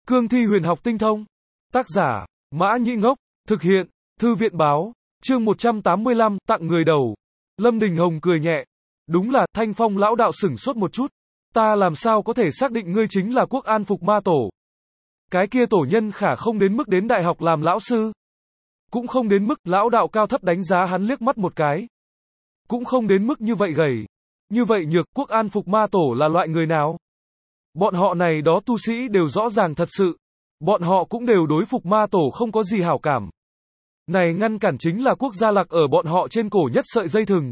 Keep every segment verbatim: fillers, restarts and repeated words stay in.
Cương thi huyền học tinh thông. Tác giả, Mã Nhĩ Ngốc. Thực hiện, Thư viện báo. Chương một trăm tám mươi lăm, tặng người đầu. Lâm Đình Hồng cười nhẹ. Đúng là, Thanh Phong lão đạo sửng sốt một chút. Ta làm sao có thể xác định ngươi chính là Quốc An Phục Ma Tổ. Cái kia tổ nhân khả không đến mức đến đại học làm lão sư. Cũng không đến mức, lão đạo cao thấp đánh giá hắn liếc mắt một cái. Cũng không đến mức như vậy gầy. Như vậy nhược, Quốc An Phục Ma Tổ là loại người nào? Bọn họ này đó tu sĩ đều rõ ràng thật sự. Bọn họ cũng đều đối Phục Ma Tổ không có gì hảo cảm. Này ngăn cản chính là quốc gia lạc ở bọn họ trên cổ nhất sợi dây thừng.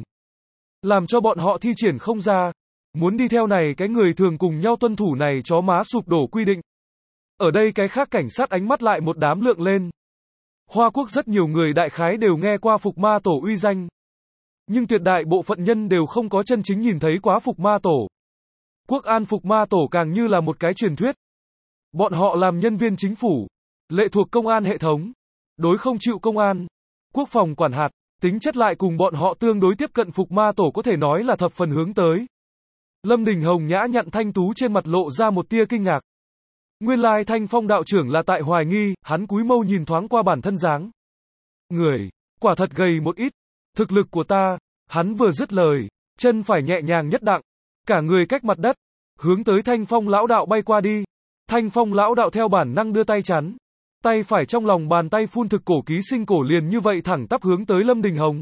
Làm cho bọn họ thi triển không ra. Muốn đi theo này cái người thường cùng nhau tuân thủ này chó má sụp đổ quy định. Ở đây cái khác cảnh sát ánh mắt lại một đám lượng lên. Hoa Quốc rất nhiều người đại khái đều nghe qua Phục Ma Tổ uy danh. Nhưng tuyệt đại bộ phận nhân đều không có chân chính nhìn thấy quá Phục Ma Tổ. Quốc An Phục Ma Tổ càng như là một cái truyền thuyết. Bọn họ làm nhân viên chính phủ, lệ thuộc công an hệ thống, đối không chịu công an, quốc phòng quản hạt, tính chất lại cùng bọn họ tương đối tiếp cận Phục Ma Tổ có thể nói là thập phần hướng tới. Lâm Đình Hồng nhã nhặn thanh tú trên mặt lộ ra một tia kinh ngạc. Nguyên lai Thanh Phong đạo trưởng là tại hoài nghi, hắn cúi mâu nhìn thoáng qua bản thân dáng. Người, quả thật gầy một ít, thực lực của ta, hắn vừa dứt lời, chân phải nhẹ nhàng nhất đặng, cả người cách mặt đất, hướng tới Thanh Phong lão đạo bay qua đi. Thanh Phong lão đạo theo bản năng đưa tay chắn, tay phải trong lòng bàn tay phun thực cổ ký sinh cổ liền như vậy thẳng tắp hướng tới Lâm Đình Hồng.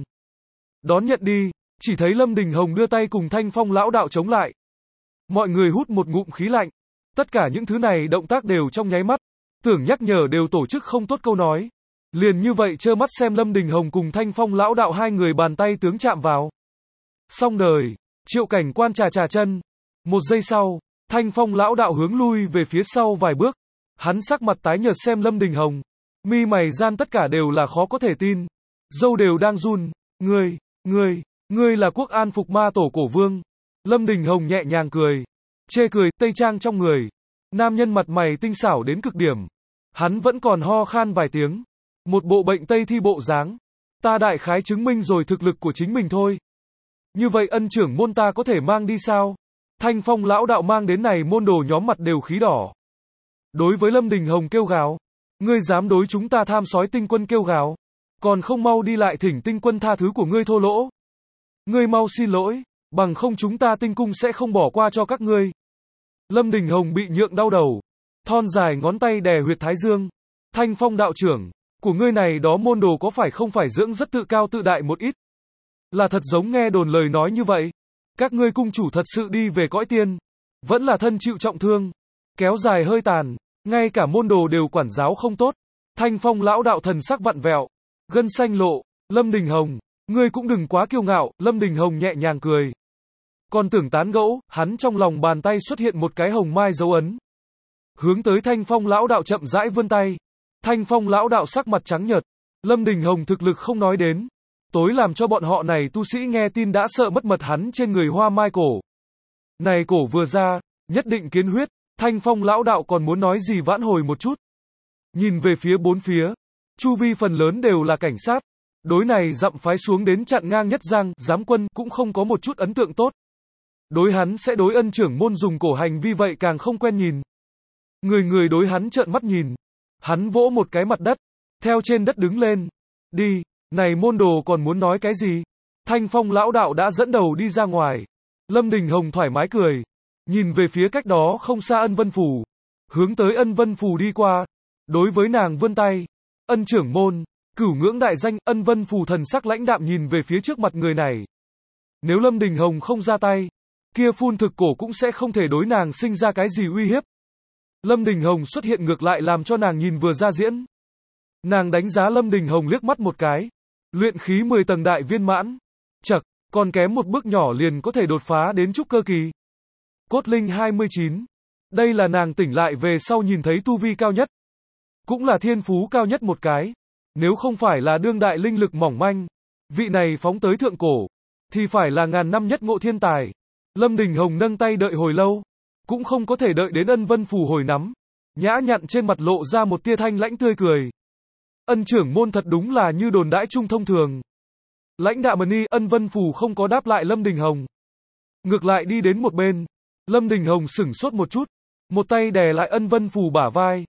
Đón nhận đi, chỉ thấy Lâm Đình Hồng đưa tay cùng Thanh Phong lão đạo chống lại. Mọi người hút một ngụm khí lạnh, tất cả những thứ này động tác đều trong nháy mắt, tưởng nhắc nhở đều tổ chức không tốt câu nói. Liền như vậy trơ mắt xem Lâm Đình Hồng cùng Thanh Phong lão đạo hai người bàn tay tướng chạm vào. Xong đời, Triệu Cảnh Quan trà trà chân. Một giây sau, Thanh Phong lão đạo hướng lui về phía sau vài bước. Hắn sắc mặt tái nhợt xem Lâm Đình Hồng. Mi mày gian tất cả đều là khó có thể tin. Dâu đều đang run. Ngươi, ngươi, ngươi là Quốc An Phục Ma Tổ cổ vương. Lâm Đình Hồng nhẹ nhàng cười. Chê cười, tây trang trong người. Nam nhân mặt mày tinh xảo đến cực điểm. Hắn vẫn còn ho khan vài tiếng. Một bộ bệnh tây thi bộ dáng. Ta đại khái chứng minh rồi thực lực của chính mình thôi. Như vậy ân trưởng môn ta có thể mang đi sao? Thanh Phong lão đạo mang đến này môn đồ nhóm mặt đều khí đỏ. Đối với Lâm Đình Hồng kêu gào. Ngươi dám đối chúng ta tham sói tinh quân kêu gào. Còn không mau đi lại thỉnh tinh quân tha thứ của ngươi thô lỗ. Ngươi mau xin lỗi, bằng không chúng ta tinh cung sẽ không bỏ qua cho các ngươi. Lâm Đình Hồng bị nhượng đau đầu. Thon dài ngón tay đè huyệt thái dương. Thanh Phong đạo trưởng, của ngươi này đó môn đồ có phải không phải dưỡng rất tự cao tự đại một ít? Là thật giống nghe đồn lời nói như vậy. Các ngươi cung chủ thật sự đi về cõi tiên. Vẫn là thân chịu trọng thương. Kéo dài hơi tàn. Ngay cả môn đồ đều quản giáo không tốt. Thanh Phong lão đạo thần sắc vặn vẹo. Gân xanh lộ. Lâm Đình Hồng, ngươi cũng đừng quá kiêu ngạo. Lâm Đình Hồng nhẹ nhàng cười. Còn tưởng tán gẫu, hắn trong lòng bàn tay xuất hiện một cái hồng mai dấu ấn. Hướng tới Thanh Phong lão đạo chậm rãi vươn tay. Thanh Phong lão đạo sắc mặt trắng nhợt. Lâm Đình Hồng thực lực không nói đến. Tối làm cho bọn họ này tu sĩ nghe tin đã sợ mất mật hắn trên người hoa mai cổ. Này cổ vừa ra, nhất định kiến huyết. Thanh Phong lão đạo còn muốn nói gì vãn hồi một chút. Nhìn về phía bốn phía. Chu vi phần lớn đều là cảnh sát. Đối này dặm phái xuống đến chặn ngang nhất giang, giám quân cũng không có một chút ấn tượng tốt. Đối hắn sẽ đối ân trưởng môn dùng cổ hành vi vậy càng không quen nhìn. Người người đối hắn trợn mắt nhìn. Hắn vỗ một cái mặt đất. Theo trên đất đứng lên. Đi, này môn đồ còn muốn nói cái gì? Thanh Phong lão đạo đã dẫn đầu đi ra ngoài. Lâm Đình Hồng thoải mái cười. Nhìn về phía cách đó không xa Ân Vân Phù. Hướng tới Ân Vân Phù đi qua. Đối với nàng vươn tay. Ân trưởng môn, cửu ngưỡng đại danh. Ân Vân Phù thần sắc lãnh đạm nhìn về phía trước mặt người này. Nếu Lâm Đình Hồng không ra tay, kia phun thực cổ cũng sẽ không thể đối nàng sinh ra cái gì uy hiếp. Lâm Đình Hồng xuất hiện ngược lại làm cho nàng nhìn vừa ra diễn. Nàng đánh giá Lâm Đình Hồng liếc mắt một cái. Luyện khí mười tầng đại viên mãn. Chậc, còn kém một bước nhỏ liền có thể đột phá đến trúc cơ kỳ. Cốt linh hai mươi chín. Đây là nàng tỉnh lại về sau nhìn thấy tu vi cao nhất. Cũng là thiên phú cao nhất một cái. Nếu không phải là đương đại linh lực mỏng manh, vị này phóng tới thượng cổ, thì phải là ngàn năm nhất ngộ thiên tài. Lâm Đình Hồng nâng tay đợi hồi lâu, cũng không có thể đợi đến Ân Vân Phù hồi nắm. Nhã nhặn trên mặt lộ ra một tia thanh lãnh tươi cười. Ân trưởng môn thật đúng là như đồn đãi trung thông thường. Lãnh đạm mà ni. Ân Vân Phù không có đáp lại Lâm Đình Hồng. Ngược lại đi đến một bên. Lâm Đình Hồng sửng sốt một chút. Một tay đè lại Ân Vân Phù bả vai.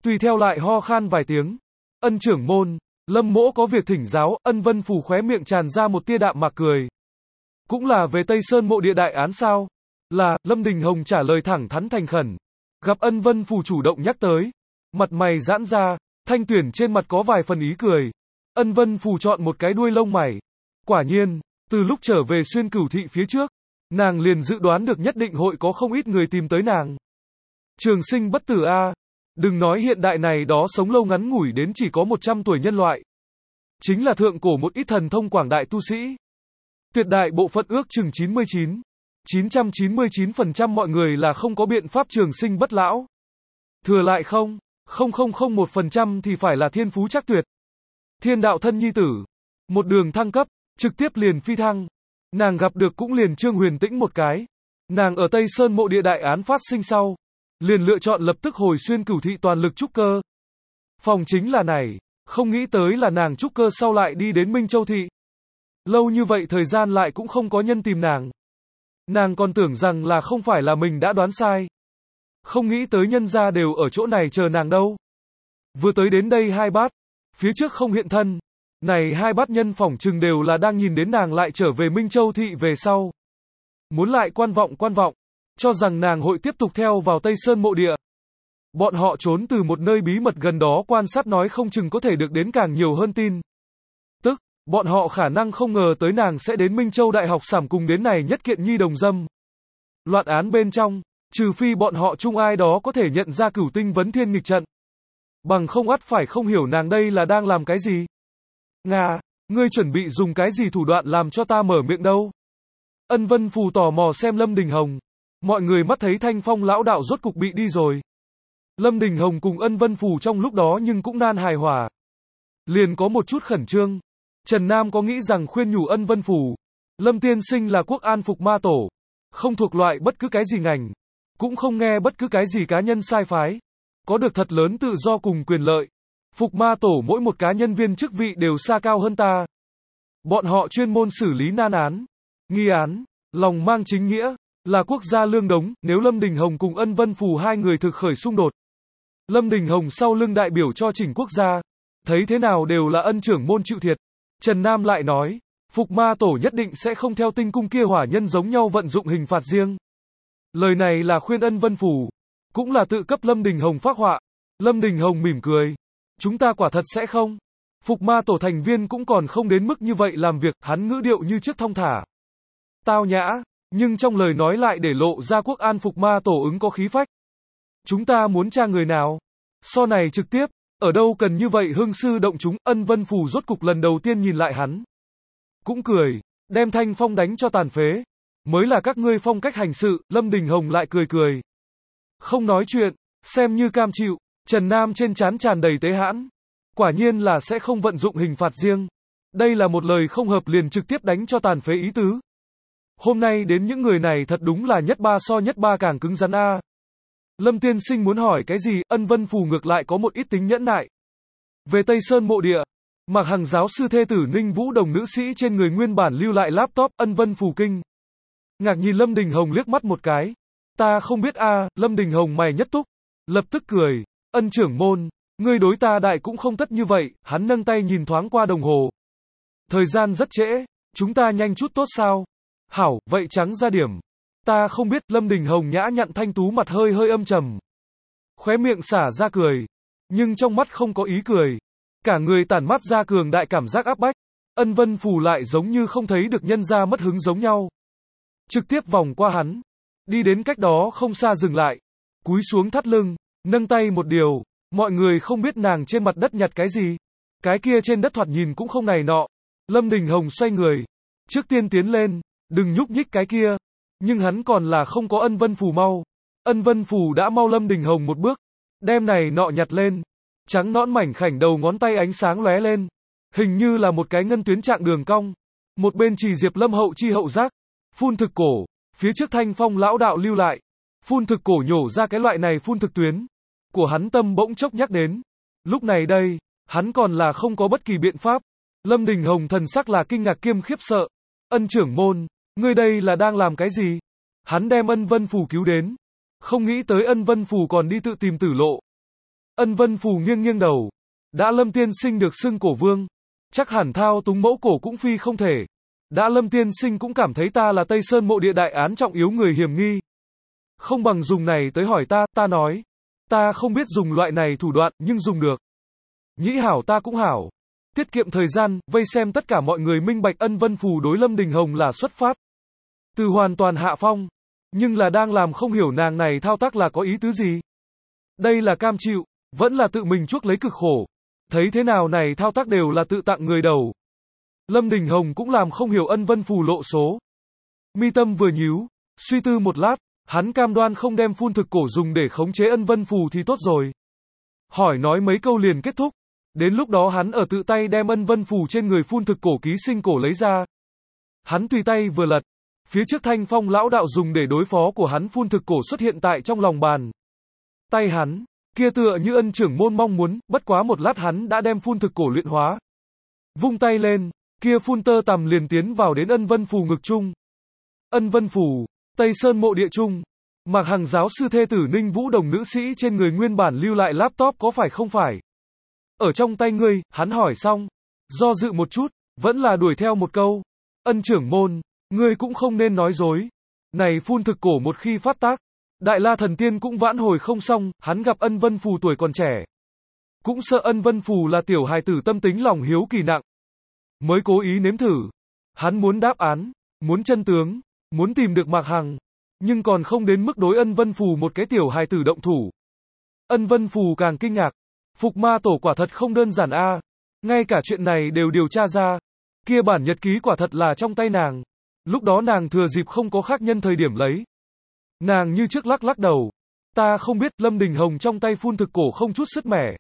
Tùy theo lại ho khan vài tiếng. Ân trưởng môn, Lâm mỗ có việc thỉnh giáo. Ân Vân Phù khóe miệng tràn ra một tia đạm mạc cười. Cũng là về Tây Sơn mộ địa đại án sao? Là, Lâm Đình Hồng trả lời thẳng thắn thành khẩn. Gặp Ân Vân Phù chủ động nhắc tới. Mặt mày giãn ra, Thanh Tuyển trên mặt có vài phần ý cười. Ân Vân Phù chọn một cái đuôi lông mày. Quả nhiên, từ lúc trở về Xuyên Cửu Thị phía trước, nàng liền dự đoán được nhất định hội có không ít người tìm tới nàng. Trường sinh bất tử a, đừng nói hiện đại này đó sống lâu ngắn ngủi đến chỉ có một trăm tuổi nhân loại. Chính là thượng cổ một ít thần thông quảng đại tu sĩ. Tuyệt đại bộ phận ước chừng chín mươi chín, chín trăm chín mươi chín phần trăm mọi người là không có biện pháp trường sinh bất lão. Thừa lại không, không không không một phần trăm thì phải là thiên phú chắc tuyệt. Thiên đạo thân nhi tử, một đường thăng cấp, trực tiếp liền phi thăng. Nàng gặp được cũng liền Trương Huyền Tĩnh một cái. Nàng ở Tây Sơn mộ địa đại án phát sinh sau, liền lựa chọn lập tức hồi Xuyên Cửu Thị toàn lực trúc cơ. Phòng chính là này, không nghĩ tới là nàng trúc cơ sau lại đi đến Minh Châu Thị. Lâu như vậy thời gian lại cũng không có nhân tìm nàng. Nàng còn tưởng rằng là không phải là mình đã đoán sai. Không nghĩ tới nhân gia đều ở chỗ này chờ nàng đâu. Vừa tới đến đây hai bát, phía trước không hiện thân. Này hai bát nhân phỏng chừng đều là đang nhìn đến nàng lại trở về Minh Châu Thị về sau. Muốn lại quan vọng quan vọng, cho rằng nàng hội tiếp tục theo vào Tây Sơn mộ địa. Bọn họ trốn từ một nơi bí mật gần đó quan sát nói không chừng có thể được đến càng nhiều hơn tin. Tức, bọn họ khả năng không ngờ tới nàng sẽ đến Minh Châu Đại học sảm cùng đến này nhất kiện nhi đồng dâm. Loạn án bên trong, trừ phi bọn họ chung ai đó có thể nhận ra Cửu Tinh vấn thiên nghịch trận. Bằng không ắt phải không hiểu nàng đây là đang làm cái gì. Nga, ngươi chuẩn bị dùng cái gì thủ đoạn làm cho ta mở miệng đâu? Ân Vân Phù tò mò xem Lâm Đình Hồng. Mọi người mắt thấy Thanh Phong lão đạo rốt cục bị đi rồi. Lâm Đình Hồng cùng Ân Vân Phù trong lúc đó nhưng cũng nan hài hòa. Liền có một chút khẩn trương. Trần Nam có nghĩ rằng khuyên nhủ Ân Vân Phù. Lâm tiên sinh là quốc an phục ma tổ. Không thuộc loại bất cứ cái gì ngành. Cũng không nghe bất cứ cái gì cá nhân sai phái. Có được thật lớn tự do cùng quyền lợi. Phục ma tổ mỗi một cá nhân viên chức vị đều xa cao hơn ta. Bọn họ chuyên môn xử lý nan án, nghi án, lòng mang chính nghĩa, là quốc gia lương đống. Nếu Lâm Đình Hồng cùng Ân Vân Phù hai người thực khởi xung đột, Lâm Đình Hồng sau lưng đại biểu cho chỉnh quốc gia, thấy thế nào đều là Ân trưởng môn chịu thiệt. Trần Nam lại nói, Phục ma tổ nhất định sẽ không theo tinh cung kia hỏa nhân giống nhau vận dụng hình phạt riêng. Lời này là khuyên Ân Vân Phù, cũng là tự cấp Lâm Đình Hồng phác họa. Lâm Đình Hồng mỉm cười, chúng ta quả thật sẽ không. Phục ma tổ thành viên cũng còn không đến mức như vậy làm việc. Hắn ngữ điệu như trước thong thả, tao nhã, nhưng trong lời nói lại để lộ ra quốc an phục ma tổ ứng có khí phách. Chúng ta muốn tra người nào? So này trực tiếp, ở đâu cần như vậy hương sư động chúng. Ân Vân Phù rốt cục lần đầu tiên nhìn lại hắn, cũng cười, đem Thanh Phong đánh cho tàn phế. Mới là các ngươi phong cách hành sự. Lâm Đình Hồng lại cười cười, không nói chuyện, xem như cam chịu. Trần Nam trên trán tràn đầy tế hãn. Quả nhiên là sẽ không vận dụng hình phạt riêng. Đây là một lời không hợp liền trực tiếp đánh cho tàn phế ý tứ. Hôm nay đến những người này thật đúng là nhất ba so nhất ba càng cứng rắn a. Lâm tiên sinh muốn hỏi cái gì? Ân Vân Phù ngược lại có một ít tính nhẫn nại. Về Tây Sơn mộ địa, Mạc Hằng giáo sư thê tử Ninh Vũ Đồng nữ sĩ trên người nguyên bản lưu lại laptop. Ân Vân Phù kinh ngạc nhìn Lâm Đình Hồng liếc mắt một cái. Ta không biết a. Lâm Đình Hồng mày nhất túc, lập tức cười. Ân trưởng môn, ngươi đối ta đại cũng không tất như vậy. Hắn nâng tay nhìn thoáng qua đồng hồ. Thời gian rất trễ, chúng ta nhanh chút tốt sao? Hảo, vậy trắng ra điểm. Ta không biết. Lâm Đình Hồng nhã nhặn thanh tú mặt hơi hơi âm trầm, khóe miệng xả ra cười, nhưng trong mắt không có ý cười. Cả người tản mát ra cường đại cảm giác áp bách. Ân Vân Phù lại giống như không thấy được nhân gia mất hứng giống nhau. Trực tiếp vòng qua hắn, đi đến cách đó không xa dừng lại, cúi xuống thắt lưng, nâng tay một điều. Mọi người không biết nàng trên mặt đất nhặt cái gì. Cái kia trên đất thoạt nhìn cũng không này nọ. Lâm Đình Hồng xoay người, trước tiên tiến lên, đừng nhúc nhích cái kia. Nhưng hắn còn là không có Ân Vân Phù mau. Ân Vân Phù đã mau Lâm Đình Hồng một bước, đem này nọ nhặt lên. Trắng nõn mảnh khảnh đầu ngón tay ánh sáng lóe lên, hình như là một cái ngân tuyến trạng đường cong. Một bên chỉ Diệp Lâm hậu chi hậu giác, phun thực cổ, phía trước Thanh Phong lão đạo lưu lại, phun thực cổ nhổ ra cái loại này phun thực tuyến. Của hắn tâm bỗng chốc nhắc đến. Lúc này đây, hắn còn là không có bất kỳ biện pháp. Lâm Đình Hồng thần sắc là kinh ngạc kiêm khiếp sợ. Ân trưởng môn, ngươi đây là đang làm cái gì? Hắn đem Ân Vân Phù cứu đến, không nghĩ tới Ân Vân Phù còn đi tự tìm tử lộ. Ân Vân Phù nghiêng nghiêng đầu. Đã Lâm tiên sinh được xưng cổ vương, chắc hẳn thao túng mẫu cổ cũng phi không thể. Đã Lâm tiên sinh cũng cảm thấy ta là Tây Sơn mộ địa đại án trọng yếu người hiểm nghi. Không bằng dùng này tới hỏi ta, ta nói. Ta không biết dùng loại này thủ đoạn, nhưng dùng được. Nhĩ hảo ta cũng hảo. Tiết kiệm thời gian, vây xem tất cả mọi người minh bạch Ân Vân Phù đối Lâm Đình Hồng là xuất phát từ hoàn toàn hạ phong. Nhưng là đang làm không hiểu nàng này thao tác là có ý tứ gì. Đây là cam chịu, vẫn là tự mình chuốc lấy cực khổ. Thấy thế nào này thao tác đều là tự tặng người đầu. Lâm Đình Hồng cũng làm không hiểu Ân Vân Phù lộ số. Mi tâm vừa nhíu, suy tư một lát, hắn cam đoan không đem phun thực cổ dùng để khống chế Ân Vân Phù thì tốt rồi. Hỏi nói mấy câu liền kết thúc. Đến lúc đó hắn ở tự tay đem Ân Vân Phù trên người phun thực cổ ký sinh cổ lấy ra. Hắn tùy tay vừa lật, phía trước Thanh Phong lão đạo dùng để đối phó của hắn phun thực cổ xuất hiện tại trong lòng bàn tay hắn, kia tựa như Ân trưởng môn mong muốn, bất quá một lát hắn đã đem phun thực cổ luyện hóa. Vung tay lên, kia phun tơ tằm liền tiến vào đến Ân Vân Phù ngực chung. Ân Vân Phù, Tây Sơn mộ địa chung. Mạc Hằng giáo sư thê tử Ninh Vũ Đồng nữ sĩ trên người nguyên bản lưu lại laptop có phải không phải? Ở trong tay ngươi, hắn hỏi xong. Do dự một chút, vẫn là đuổi theo một câu. Ân trưởng môn, ngươi cũng không nên nói dối. Này phun thực cổ một khi phát tác, Đại La Thần Tiên cũng vãn hồi không xong, hắn gặp Ân Vân Phù tuổi còn trẻ. Cũng sợ Ân Vân Phù là tiểu hài tử tâm tính lòng hiếu kỳ nặng. Mới cố ý nếm thử. Hắn muốn đáp án, muốn chân tướng, muốn tìm được Mạc Hằng. Nhưng còn không đến mức đối Ân Vân Phù một cái tiểu hài tử động thủ. Ân Vân Phù càng kinh ngạc. Phục ma tổ quả thật không đơn giản a, à. Ngay cả chuyện này đều điều tra ra. Kia bản nhật ký quả thật là trong tay nàng. Lúc đó nàng thừa dịp không có khác nhân thời điểm lấy. Nàng như trước lắc lắc đầu. Ta không biết Lâm Đình Hồng trong tay phun thực cổ không chút sứt mẻ.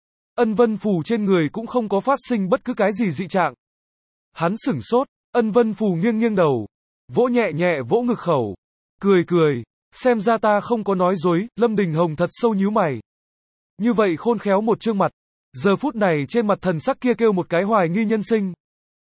Ân Vân Phù trên người cũng không có phát sinh bất cứ cái gì dị trạng. Hắn sửng sốt, Ân Vân Phù nghiêng nghiêng đầu. Vỗ nhẹ nhẹ vỗ ngực khẩu. Cười cười, xem ra ta không có nói dối, Lâm Đình Hồng thật sâu nhíu mày. Như vậy khôn khéo một trương mặt. Giờ phút này trên mặt thần sắc kia kêu một cái hoài nghi nhân sinh.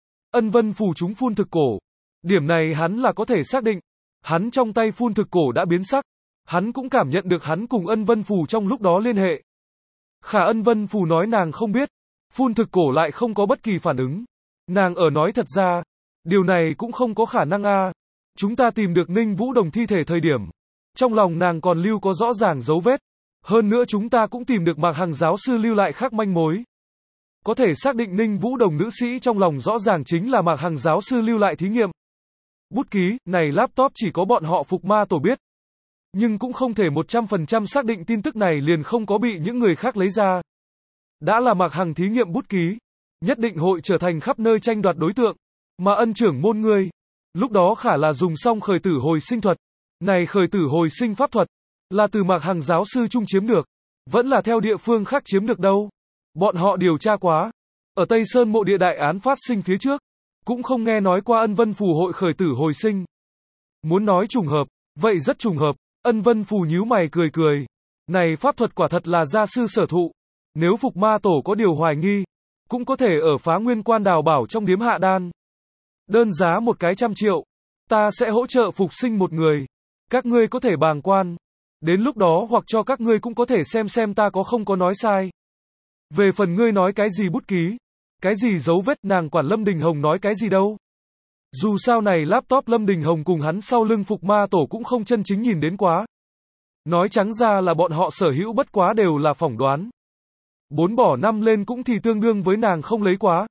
Ân Vân Phù chúng phun thực cổ. Điểm này hắn là có thể xác định. Hắn trong tay phun thực cổ đã biến sắc. Hắn cũng cảm nhận được hắn cùng Ân Vân Phù trong lúc đó liên hệ. Khả Ân Vân Phù nói nàng không biết. Phun thực cổ lại không có bất kỳ phản ứng. Nàng ở nói thật ra. Điều này cũng không có khả năng a. À. Chúng ta tìm được Ninh Vũ Đồng thi thể thời điểm. Trong lòng nàng còn lưu có rõ ràng dấu vết. Hơn nữa chúng ta cũng tìm được Mạc Hằng giáo sư lưu lại khác manh mối. Có thể xác định Ninh Vũ Đồng nữ sĩ trong lòng rõ ràng chính là Mạc Hằng giáo sư lưu lại thí nghiệm. Bút ký, này laptop chỉ có bọn họ Phục ma tổ biết. Nhưng cũng không thể một trăm phần trăm xác định tin tức này liền không có bị những người khác lấy ra. Đã là Mạc Hằng thí nghiệm bút ký, nhất định hội trở thành khắp nơi tranh đoạt đối tượng. Mà Ân trưởng môn ngươi, lúc đó khả là dùng xong khởi tử hồi sinh thuật. Này khởi tử hồi sinh pháp thuật, là từ Mạc Hằng giáo sư trung chiếm được, vẫn là theo địa phương khác chiếm được đâu. Bọn họ điều tra quá. Ở Tây Sơn mộ địa đại án phát sinh phía trước, cũng không nghe nói qua Ân Vân Phù hội khởi tử hồi sinh. Muốn nói trùng hợp, vậy rất trùng hợp. Ân Vân Phù nhíu mày cười cười. Này pháp thuật quả thật là gia sư sở thụ. Nếu Phục ma tổ có điều hoài nghi, cũng có thể ở Phá Nguyên Quan đào bảo trong điếm hạ đan. Đơn giá một cái trăm triệu. Ta sẽ hỗ trợ phục sinh một người. Các ngươi có thể bàng quan. Đến lúc đó hoặc cho các ngươi cũng có thể xem xem ta có không có nói sai. Về phần ngươi nói cái gì bút ký, cái gì dấu vết, nàng quản Lâm Đình Hồng nói cái gì đâu. Dù sao này laptop Lâm Đình Hồng cùng hắn sau lưng Phục ma tổ cũng không chân chính nhìn đến quá. Nói trắng ra là bọn họ sở hữu bất quá đều là phỏng đoán. Bốn bỏ năm lên cũng thì tương đương với nàng không lấy quá.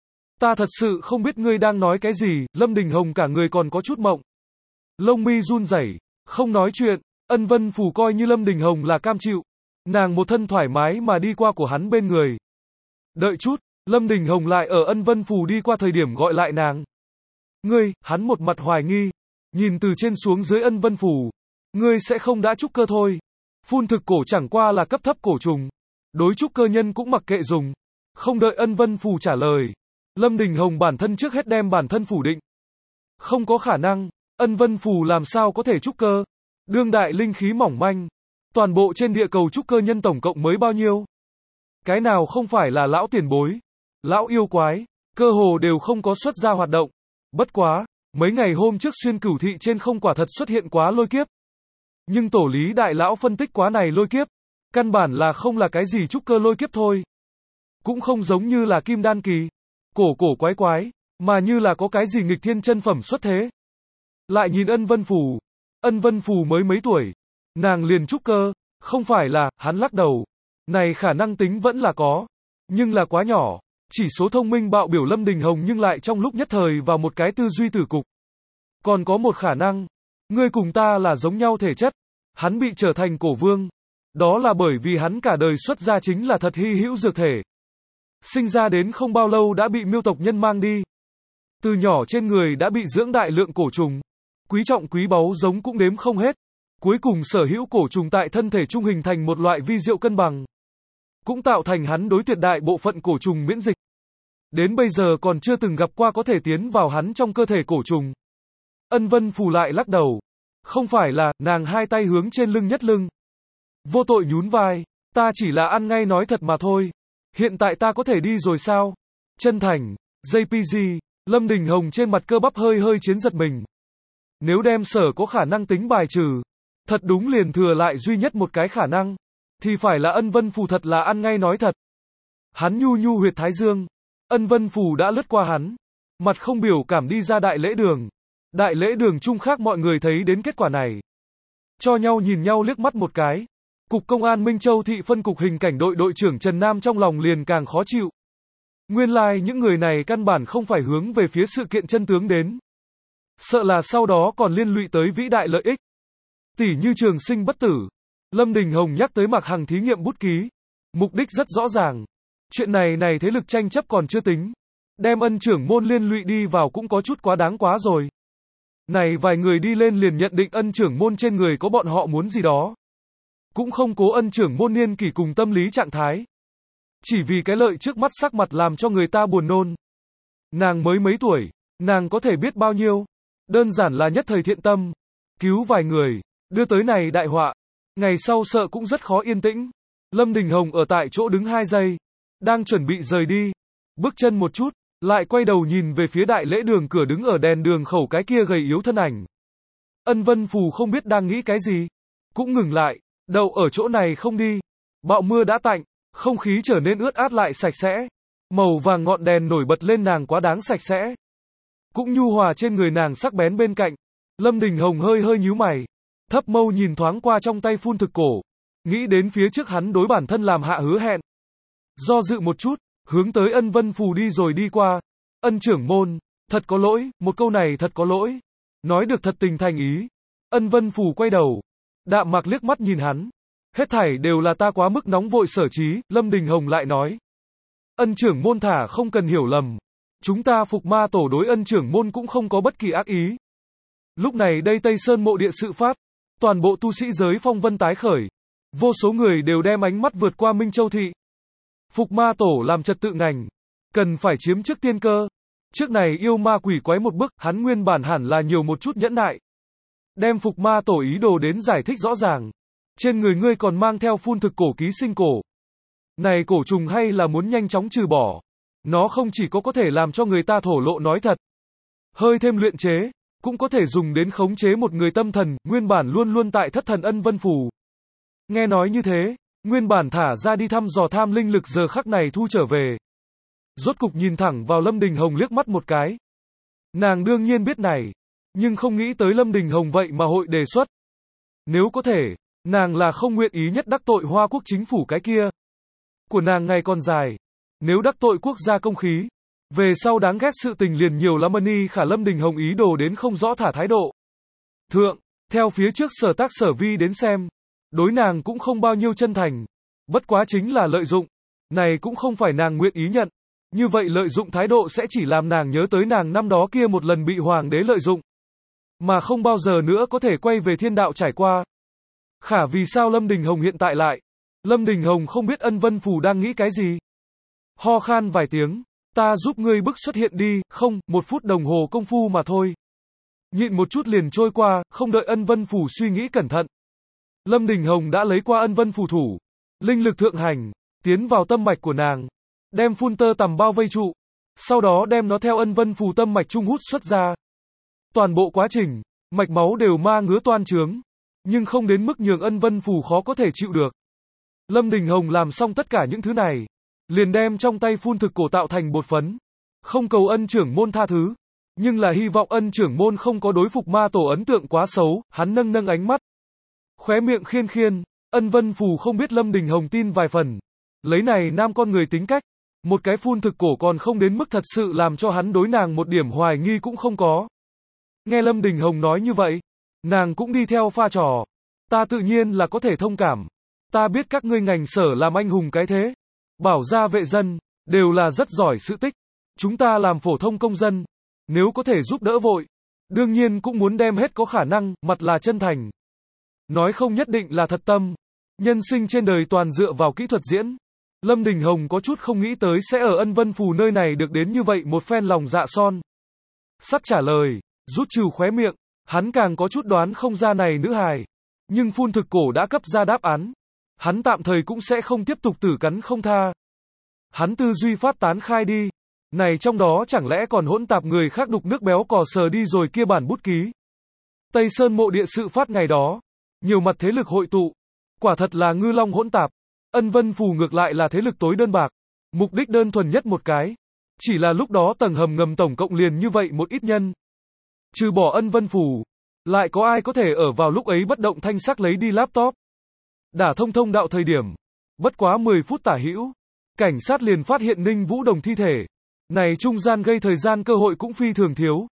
Ta thật sự không biết ngươi đang nói cái gì, Lâm Đình Hồng cả người còn có chút mộng. Lông mi run rẩy, không nói chuyện. Ân Vân Phù coi như Lâm Đình Hồng là cam chịu. Nàng một thân thoải mái mà đi qua của hắn bên người. Đợi chút, Lâm Đình Hồng lại ở Ân Vân Phù đi qua thời điểm gọi lại nàng. Ngươi, hắn một mặt hoài nghi. Nhìn từ trên xuống dưới Ân Vân Phù. Ngươi sẽ không đã trúc cơ thôi. Phun thực cổ chẳng qua là cấp thấp cổ trùng. Đối trúc cơ nhân cũng mặc kệ dùng. Không đợi Ân Vân Phù trả lời. Lâm Đình Hồng bản thân trước hết đem bản thân phủ định. Không có khả năng. Ân Vân Phù làm sao có thể trúc cơ. Đương đại linh khí mỏng manh. Toàn bộ trên địa cầu trúc cơ nhân tổng cộng mới bao nhiêu? Cái nào không phải là lão tiền bối, lão yêu quái, cơ hồ đều không có xuất ra hoạt động. Bất quá, mấy ngày hôm trước xuyên cửu thị trên không quả thật xuất hiện quá lôi kiếp. Nhưng tổ lý đại lão phân tích quá này lôi kiếp, Căn bản là không là cái gì trúc cơ lôi kiếp thôi. Cũng không giống như là kim đan kỳ, cổ cổ quái quái, mà như là có cái gì nghịch thiên chân phẩm xuất thế. Lại nhìn Ân Vân Phù, Ân Vân Phù mới mấy tuổi, nàng liền trúc cơ, không phải là, hắn lắc đầu. Này khả năng tính vẫn là có, nhưng là quá nhỏ, chỉ số thông minh bạo biểu Lâm Đình Hồng nhưng lại trong lúc nhất thời vào một cái tư duy tử cục. Còn có một khả năng, ngươi cùng ta là giống nhau thể chất, hắn bị trở thành cổ vương, đó là bởi vì hắn cả đời xuất gia chính là thật hy hữu dược thể. Sinh ra đến không bao lâu đã bị miêu tộc nhân mang đi. Từ nhỏ trên người đã bị dưỡng đại lượng cổ trùng, quý trọng quý báu giống cũng đếm không hết. Cuối cùng sở hữu cổ trùng tại thân thể trung hình thành một loại vi diệu cân bằng, cũng tạo thành hắn đối tuyệt đại bộ phận cổ trùng miễn dịch. Đến bây giờ còn chưa từng gặp qua có thể tiến vào hắn trong cơ thể cổ trùng. Ân Vân Phù lại lắc đầu. Không phải là, nàng hai tay hướng trên lưng nhất lưng. Vô tội nhún vai, ta chỉ là ăn ngay nói thật mà thôi. Hiện tại ta có thể đi rồi sao? Chân thành, gi pê giê, Lâm Đình Hồng trên mặt cơ bắp hơi hơi chiến giật mình. Nếu đem sở có khả năng tính bài trừ, thật đúng liền thừa lại duy nhất một cái khả năng, thì phải là Ân Vân Phù thật là ăn ngay nói thật. Hắn nhu nhu huyệt thái dương, Ân Vân Phù đã lướt qua hắn, mặt không biểu cảm đi ra đại lễ đường. Đại lễ đường chung khác mọi người thấy đến kết quả này, cho nhau nhìn nhau liếc mắt một cái. Cục Công an Minh Châu thị phân cục hình cảnh đội đội trưởng Trần Nam trong lòng liền càng khó chịu. Nguyên lai like những người này căn bản không phải hướng về phía sự kiện chân tướng đến. Sợ là sau đó còn liên lụy tới vĩ đại lợi ích. Tỷ như trường sinh bất tử. Lâm Đình Hồng nhắc tới Mạc Hằng thí nghiệm bút ký. Mục đích rất rõ ràng. Chuyện này này thế lực tranh chấp còn chưa tính. Đem Ân trưởng môn liên lụy đi vào cũng có chút quá đáng quá rồi. Này vài người đi lên liền nhận định Ân trưởng môn trên người có bọn họ muốn gì đó. Cũng không cố Ân trưởng môn niên kỷ cùng tâm lý trạng thái. Chỉ vì cái lợi trước mắt sắc mặt làm cho người ta buồn nôn. Nàng mới mấy tuổi, nàng có thể biết bao nhiêu. Đơn giản là nhất thời thiện tâm. Cứu vài người, đưa tới này đại họa. Ngày sau sợ cũng rất khó yên tĩnh. Lâm Đình Hồng ở tại chỗ đứng hai giây. Đang chuẩn bị rời đi. Bước chân một chút, lại quay đầu nhìn về phía đại lễ đường cửa đứng ở đèn đường khẩu cái kia gầy yếu thân ảnh. Ân Vân Phù không biết đang nghĩ cái gì. Cũng ngừng lại, đậu ở chỗ này không đi. Bão mưa đã tạnh, không khí trở nên ướt át lại sạch sẽ. Màu vàng ngọn đèn nổi bật lên nàng quá đáng sạch sẽ. Cũng nhu hòa trên người nàng sắc bén bên cạnh. Lâm Đình Hồng hơi hơi nhíu mày. Thấp mâu nhìn thoáng qua trong tay phun thực cổ. Nghĩ đến phía trước hắn đối bản thân làm hạ hứa hẹn. Do dự một chút, hướng tới Ân Vân Phù đi rồi đi qua. Ân trưởng môn, thật có lỗi, một câu này thật có lỗi. Nói được thật tình thành ý. Ân Vân Phù quay đầu. Đạm mạc liếc mắt nhìn hắn. Hết thảy đều là ta quá mức nóng vội sở trí, Lâm Đình Hồng lại nói. Ân trưởng môn thả không cần hiểu lầm. Chúng ta phục ma tổ đối Ân trưởng môn cũng không có bất kỳ ác ý. Lúc này đây Tây Sơn mộ địa sự phát. Toàn bộ tu sĩ giới phong vân tái khởi. Vô số người đều đem ánh mắt vượt qua Minh Châu thị. Phục ma tổ làm trật tự ngành. Cần phải chiếm trước tiên cơ. Trước này yêu ma quỷ quái một bước, hắn nguyên bản hẳn là nhiều một chút nhẫn nại. Đem phục ma tổ ý đồ đến giải thích rõ ràng. Trên người ngươi còn mang theo phun thực cổ ký sinh cổ. Này cổ trùng hay là muốn nhanh chóng trừ bỏ. Nó không chỉ có có thể làm cho người ta thổ lộ nói thật. Hơi thêm luyện chế, cũng có thể dùng đến khống chế một người tâm thần, nguyên bản luôn luôn tại thất thần Ân Vân Phù. Nghe nói như thế, nguyên bản thả ra đi thăm dò tham linh lực giờ khắc này thu trở về. Rốt cục nhìn thẳng vào Lâm Đình Hồng liếc mắt một cái. Nàng đương nhiên biết này, nhưng không nghĩ tới Lâm Đình Hồng vậy mà hội đề xuất. Nếu có thể, nàng là không nguyện ý nhất đắc tội Hoa Quốc chính phủ cái kia. Của nàng ngày còn dài. Nếu đắc tội quốc gia công khí, về sau đáng ghét sự tình liền nhiều lắm. Mani khả Lâm Đình Hồng ý đồ đến không rõ thả thái độ. Thượng, theo phía trước sở tác sở vi đến xem, đối nàng cũng không bao nhiêu chân thành. Bất quá chính là lợi dụng. Này cũng không phải nàng nguyện ý nhận. Như vậy lợi dụng thái độ sẽ chỉ làm nàng nhớ tới nàng năm đó kia một lần bị hoàng đế lợi dụng. Mà không bao giờ nữa có thể quay về thiên đạo trải qua. Khả vì sao Lâm Đình Hồng hiện tại lại? Lâm Đình Hồng không biết Ân Vân Phù đang nghĩ cái gì. Ho khan vài tiếng. Ta giúp ngươi bức xuất hiện đi, không, một phút đồng hồ công phu mà thôi. Nhịn một chút liền trôi qua, không đợi Ân Vân Phù suy nghĩ cẩn thận. Lâm Đình Hồng đã lấy qua Ân Vân Phù thủ. Linh lực thượng hành, tiến vào tâm mạch của nàng. Đem phun tơ tằm bao vây trụ. Sau đó đem nó theo Ân Vân Phù tâm mạch trung hút xuất ra. Toàn bộ quá trình, mạch máu đều ma ngứa toan trướng. Nhưng không đến mức nhường Ân Vân Phù khó có thể chịu được. Lâm Đình Hồng làm xong tất cả những thứ này, liền đem trong tay phun thực cổ tạo thành bột phấn. Không cầu ân trưởng môn tha thứ, nhưng là hy vọng ân trưởng môn không có đối Phục Ma Tổ ấn tượng quá xấu, hắn nâng nâng ánh mắt. Khóe miệng khiên khiên, Ân Vân Phù không biết Lâm Đình Hồng tin vài phần. Lấy này nam con người tính cách, một cái phun thực cổ còn không đến mức thật sự làm cho hắn đối nàng một điểm hoài nghi cũng không có. Nghe Lâm Đình Hồng nói như vậy, nàng cũng đi theo pha trò. Ta tự nhiên là có thể thông cảm. Ta biết các ngươi ngành sở làm anh hùng cái thế. Bảo gia vệ dân, đều là rất giỏi sự tích. Chúng ta làm phổ thông công dân, nếu có thể giúp đỡ vội, đương nhiên cũng muốn đem hết có khả năng, mặt là chân thành. Nói không nhất định là thật tâm. Nhân sinh trên đời toàn dựa vào kỹ thuật diễn. Lâm Đình Hồng có chút không nghĩ tới sẽ ở Ân Vân Phù nơi này được đến như vậy một phen lòng dạ son sắt trả lời, rút trừ khóe miệng, hắn càng có chút đoán không ra này nữ hài. Nhưng phun thực cổ đã cấp ra đáp án. Hắn tạm thời cũng sẽ không tiếp tục tử cắn không tha. Hắn tư duy phát tán khai đi. Này trong đó chẳng lẽ còn hỗn tạp người khác đục nước béo cò sờ đi rồi kia bản bút ký. Tây Sơn mộ địa sự phát ngày đó. Nhiều mặt thế lực hội tụ. Quả thật là ngư long hỗn tạp. Ân Vân Phù ngược lại là thế lực tối đơn bạc. Mục đích đơn thuần nhất một cái. Chỉ là lúc đó tầng hầm ngầm tổng cộng liền như vậy một ít nhân. Trừ bỏ Ân Vân Phù, lại có ai có thể ở vào lúc ấy bất động thanh sắc lấy đi laptop. Đả thông thông đạo thời điểm. Bất quá mười phút tả hữu. Cảnh sát liền phát hiện Ninh Vũ Đồng thi thể. Này trung gian gây thời gian cơ hội cũng phi thường thiếu.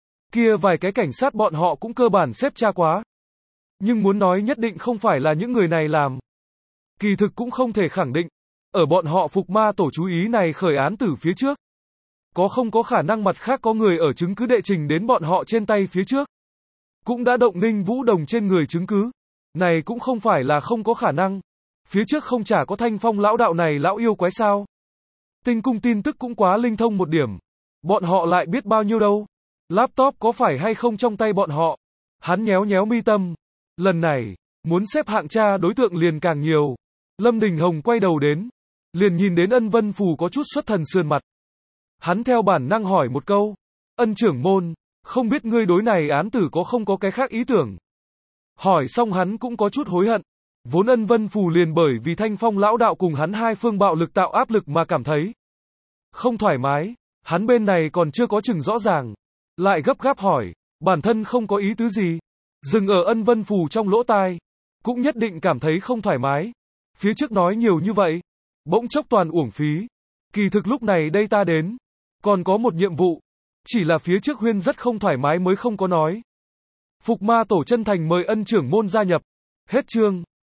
Kia vài cái cảnh sát bọn họ cũng cơ bản xếp tra quá. Nhưng muốn nói nhất định không phải là những người này làm. Kỳ thực cũng không thể khẳng định. Ở bọn họ Phục Ma Tổ chú ý này khởi án tử phía trước. Có không có khả năng mặt khác có người ở chứng cứ đệ trình đến bọn họ trên tay phía trước. Cũng đã động Ninh Vũ Đồng trên người chứng cứ. Này cũng không phải là không có khả năng. Phía trước không chả có Thanh Phong lão đạo này lão yêu quái sao. Tinh cung tin tức cũng quá linh thông một điểm. Bọn họ lại biết bao nhiêu đâu. Laptop có phải hay không trong tay bọn họ. Hắn nhéo nhéo mi tâm. Lần này, muốn xếp hạng tra đối tượng liền càng nhiều. Lâm Đình Hồng quay đầu đến. Liền nhìn đến Ân Vân Phù có chút xuất thần sườn mặt. Hắn theo bản năng hỏi một câu. Ân trưởng môn, không biết ngươi đối này án tử có không có cái khác ý tưởng. Hỏi xong hắn cũng có chút hối hận. Vốn Ân Vân Phù liền bởi vì Thanh Phong lão đạo cùng hắn hai phương bạo lực tạo áp lực mà cảm thấy không thoải mái. Hắn bên này còn chưa có chừng rõ ràng. Lại gấp gáp hỏi. Bản thân không có ý tứ gì. Dừng ở Ân Vân Phù trong lỗ tai. Cũng nhất định cảm thấy không thoải mái. Phía trước nói nhiều như vậy. Bỗng chốc toàn uổng phí. Kỳ thực lúc này đây ta đến. Còn có một nhiệm vụ. Chỉ là phía trước Huyên rất không thoải mái mới không có nói. Phục Ma Tổ chân thành mời Ân trưởng môn gia nhập. Hết chương.